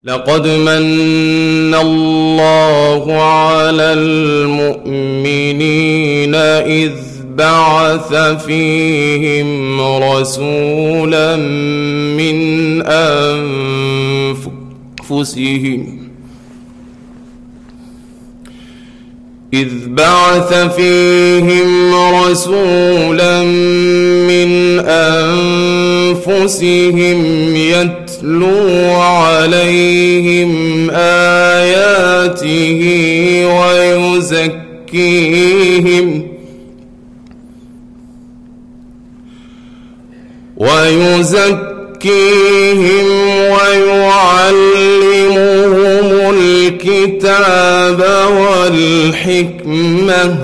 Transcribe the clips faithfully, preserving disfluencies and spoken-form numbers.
لقد من الله على المؤمنين إذ بعث فيهم رسولا من أنفسهم إذ بعث فيهم رسولا من أنفسهم يتلو عليهم آياته ويزكيهم ويزكيهم ويعلمهم الكتاب والحكمة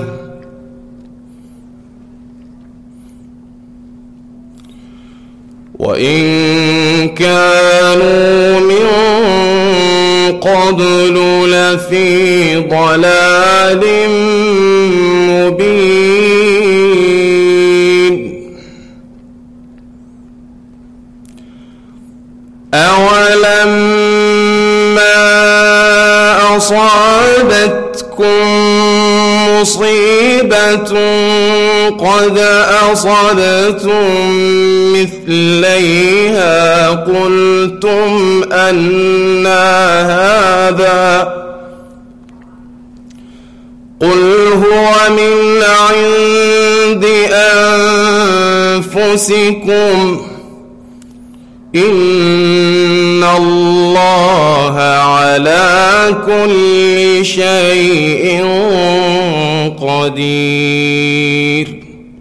وإن كانوا من قبل لفي ضلال مبين أولما أصابتكم مصيبة قد أصبتم مثليها قلتم أنى هذا قل هو من عند أنفسكم إن الله على كل شيء قدير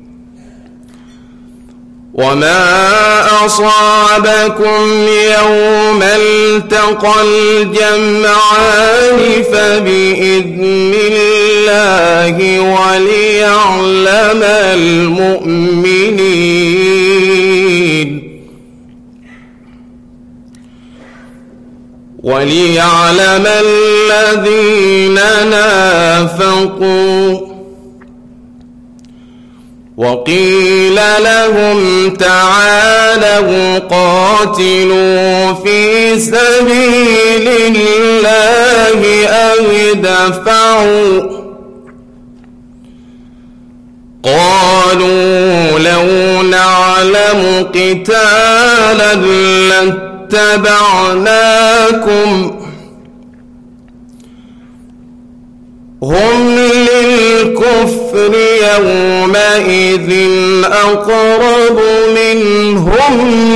وما أصابكم يوم التقى الجمعان فبإذن الله وليعلم المؤمنين وليعلم الذين نافقوا وقيل لهم تعالوا قاتلوا في سبيل الله أو ادفعوا قالوا لو نعلم قتالا لاتبعناكم هم للكفر يومئذ أقرب منهم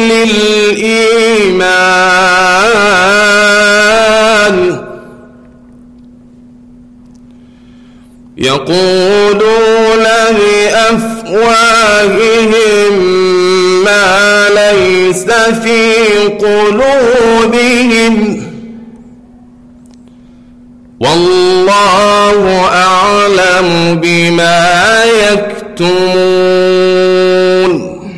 للإيمان يقولون بأفواههم ما ليس في قلوبهم والله أعلم بما يكتمون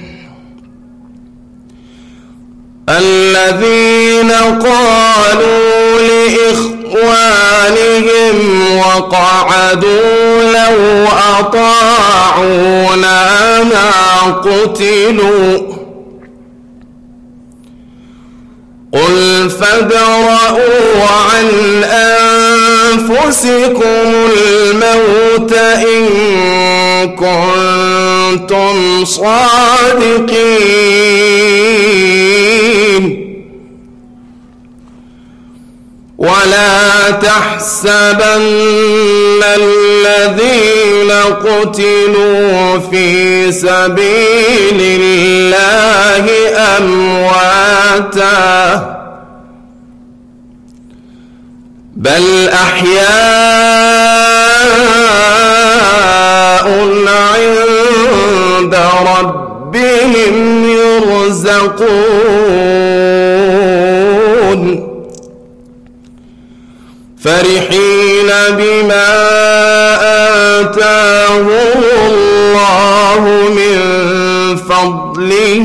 الذين قالوا لإخوانهم وقعدوا لو أطاعونا ما قتلوا قل فادرءوا عن أنفسكم الموت إن كنتم صادقين ولا تحسبن الذين قتلوا في سبيل الله أمواتا بل أحياء عند ربهم يرزقون فرحين بما آتاهم الله من فضله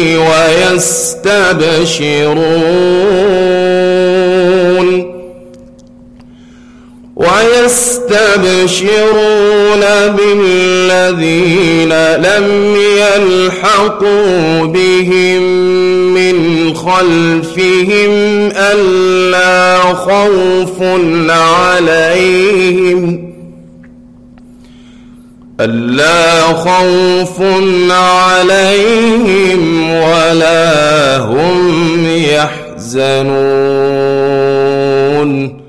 ويستبشرون ويستبشرون بالذين لم يلحقوا بهم من خلفهم ألا خوف عليهم ألا خوف عليهم ولا هم يحزنون